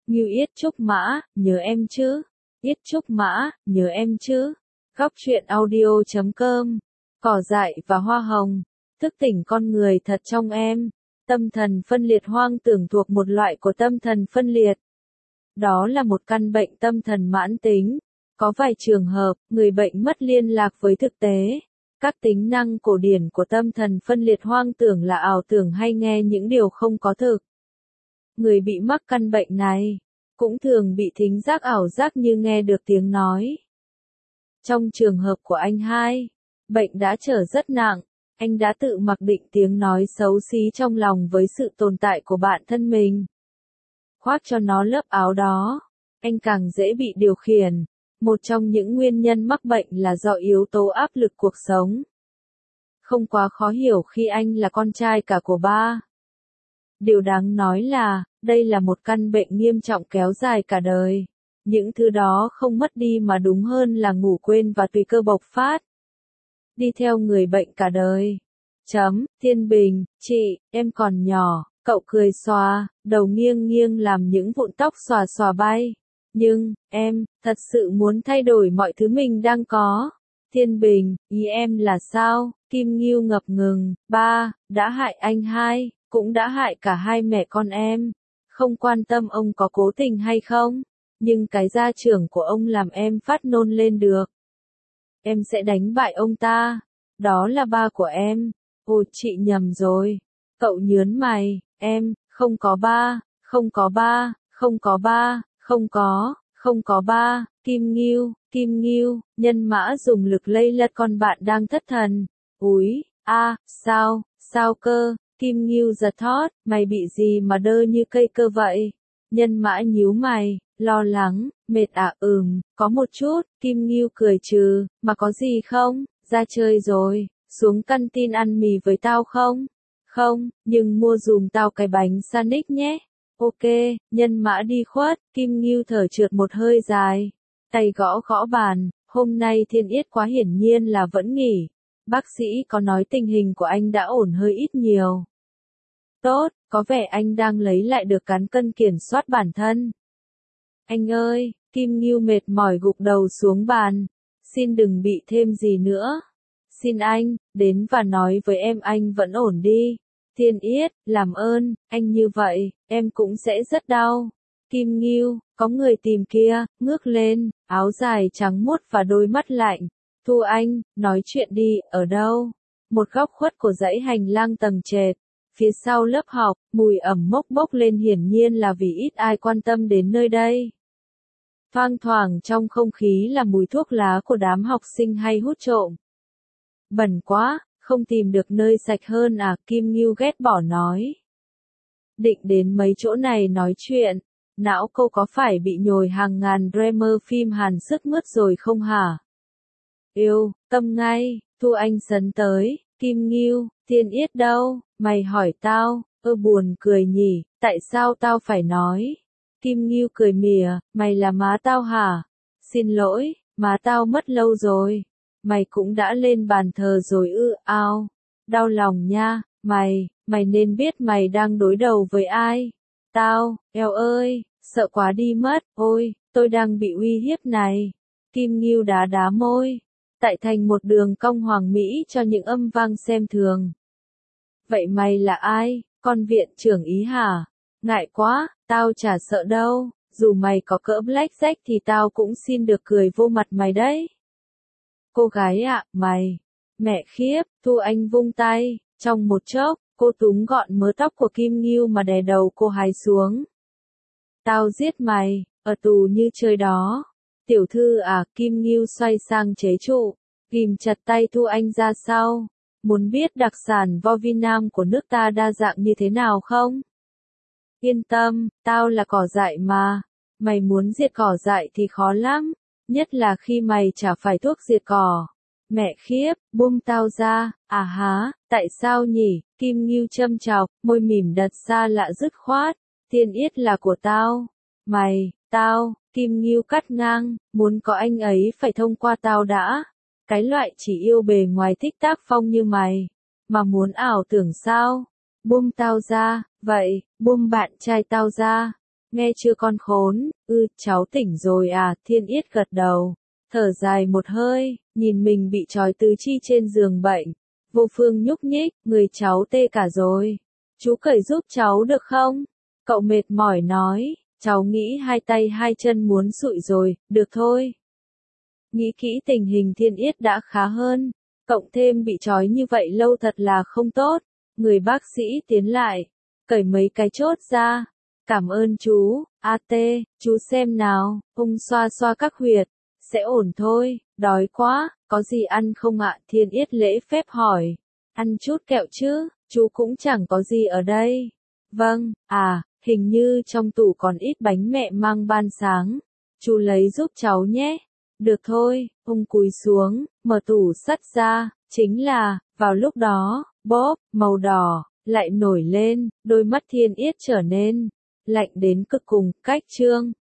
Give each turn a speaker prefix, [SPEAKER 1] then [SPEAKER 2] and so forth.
[SPEAKER 1] Ngưu Yết Trúc Mã, nhớ em chứ? Yết Trúc Mã, nhớ em chứ? Góc truyện audio.com. Cỏ dại và hoa hồng, thức tỉnh con người thật trong em. Tâm thần phân liệt hoang tưởng thuộc một loại của tâm thần phân liệt. Đó là một căn bệnh tâm thần mãn tính. Có vài trường hợp, người bệnh mất liên lạc với thực tế. Các tính năng cổ điển của tâm thần phân liệt hoang tưởng là ảo tưởng hay nghe những điều không có thực. Người bị mắc căn bệnh này cũng thường bị thính giác ảo giác như nghe được tiếng nói. Trong trường hợp của anh hai, bệnh đã trở rất nặng, anh đã tự mặc định tiếng nói xấu xí trong lòng với sự tồn tại của bạn thân mình. Khoác cho nó lớp áo đó, anh càng dễ bị điều khiển. Một trong những nguyên nhân mắc bệnh là do yếu tố áp lực cuộc sống. Không quá khó hiểu khi anh là con trai cả của ba. Điều đáng nói là, đây là một căn bệnh nghiêm trọng kéo dài cả đời. Những thứ đó không mất đi mà đúng hơn là ngủ quên và tùy cơ bộc phát. Đi theo người bệnh cả đời. Thiên Bình, chị, em còn nhỏ, cậu cười xòa, đầu nghiêng nghiêng làm những vụn tóc xòa xòa bay. Nhưng, em, thật sự muốn thay đổi mọi thứ mình đang có. Thiên Bình, ý em là sao? Kim Ngưu ngập ngừng, ba, đã hại anh hai, cũng đã hại cả hai mẹ con em. Không quan tâm ông có cố tình hay không, nhưng cái gia trưởng của ông làm em phát nôn lên được. Em sẽ đánh bại ông ta. Đó là ba của em. Ồ, chị nhầm rồi. Cậu nhớn mày, em, không có ba, không có ba, không có ba, không có ba. Kim Ngưu, nhân mã dùng lực lây lất con bạn đang thất thần. Úi, sao cơ? Kim Ngưu giật thót, mày bị gì mà đơ như cây cơ vậy? Nhân mã nhíu mày, lo lắng, mệt à? Có một chút. Kim Ngưu cười trừ, mà có gì không? Ra chơi rồi, xuống căn tin ăn mì với tao không? Không, nhưng mua dùm tao cái bánh sandwich nhé. Ok, nhân mã đi khuất. Kim Ngưu thở trượt một hơi dài, tay gõ gõ bàn. Hôm nay Thiên Yết quá hiển nhiên là vẫn nghỉ. Bác sĩ có nói tình hình của anh đã ổn hơi ít nhiều. Tốt, có vẻ anh đang lấy lại được cán cân kiểm soát bản thân. Anh ơi, Kim Ngưu mệt mỏi gục đầu xuống bàn. Xin đừng bị thêm gì nữa. Xin anh, đến và nói với em anh vẫn ổn đi. Thiên Yết, làm ơn, anh như vậy, em cũng sẽ rất đau. Kim Ngưu, có người tìm kia, ngước lên, áo dài trắng muốt và đôi mắt lạnh. Thu Anh, nói chuyện đi, ở đâu? Một góc khuất của dãy hành lang tầng trệt. Phía sau lớp học, mùi ẩm mốc bốc lên hiển nhiên là vì ít ai quan tâm đến nơi đây. Thoang thoảng trong không khí là mùi thuốc lá của đám học sinh hay hút trộm. Bẩn quá, không tìm được nơi sạch hơn à? Kim Ngưu ghét bỏ nói. Định đến mấy chỗ này nói chuyện, não cô có phải bị nhồi hàng ngàn dreamer phim Hàn sức mướt rồi không hả? Yêu, tâm ngay. Thu Anh sấn tới. Kim Ngưu, Thiên Yết đâu? Mày hỏi tao, buồn cười nhỉ, tại sao tao phải nói? Kim Ngưu cười mỉa, mày là má tao hả? Xin lỗi, má tao mất lâu rồi. Mày cũng đã lên bàn thờ rồi ao. Đau lòng nha, mày nên biết mày đang đối đầu với ai. Tao, eo ơi, sợ quá đi mất, ôi, tôi đang bị uy hiếp này. Kim Ngưu đá đá môi, tại thành một đường cong hoàng mỹ cho những âm vang xem thường. Vậy mày là ai, con viện trưởng ý hả? Ngại quá, tao chả sợ đâu, dù mày có cỡ blackjack thì tao cũng xin được cười vô mặt mày đấy. Cô gái ạ, mày, mẹ khiếp. Thu Anh vung tay, trong một chốc, cô túm gọn mớ tóc của Kim Ngưu mà đè đầu cô hái xuống. Tao giết mày, ở tù như chơi đó. Tiểu thư à? Kim Ngưu xoay sang chế trụ, ghim chặt tay Thu Anh ra sau. Muốn biết đặc sản vo vi nam của nước ta đa dạng như thế nào không? Yên tâm, tao là cỏ dại mà. Mày muốn diệt cỏ dại thì khó lắm, nhất là khi mày chả phải thuốc diệt cỏ. Mẹ khiếp, buông tao ra. À há, tại sao nhỉ? Kim Ngưu châm chọc, môi mỉm đặt xa lạ dứt khoát. Thiên Yết là của tao. Tao, Kim Ngưu cắt ngang, muốn có anh ấy phải thông qua tao đã. Cái loại chỉ yêu bề ngoài thích tác phong như mày, mà muốn ảo tưởng sao? Buông tao ra, vậy, buông bạn trai tao ra. Nghe chưa con khốn, cháu tỉnh rồi à, Thiên Yết gật đầu, thở dài một hơi, nhìn mình bị trói tứ chi trên giường bệnh. Vô Phương nhúc nhích, người cháu tê cả rồi. Chú cởi giúp cháu được không? Cậu mệt mỏi nói, cháu nghĩ hai tay hai chân muốn sụi rồi, được thôi. Nghĩ kỹ tình hình Thiên Yết đã khá hơn, cộng thêm bị trói như vậy lâu thật là không tốt. Người bác sĩ tiến lại, cởi mấy cái chốt ra. Cảm ơn chú, AT, chú xem nào, ông xoa xoa các huyệt, sẽ ổn thôi, đói quá, có gì ăn không ạ? Thiên Yết lễ phép hỏi, ăn chút kẹo chứ, chú cũng chẳng có gì ở đây. Vâng, hình như trong tủ còn ít bánh mẹ mang ban sáng, chú lấy giúp cháu nhé. Được thôi, ông cúi xuống, mở tủ sắt ra, chính là, vào lúc đó, bóp, màu đỏ, lại nổi lên, đôi mắt Thiên Yết trở nên lạnh đến cực cùng, cách trương.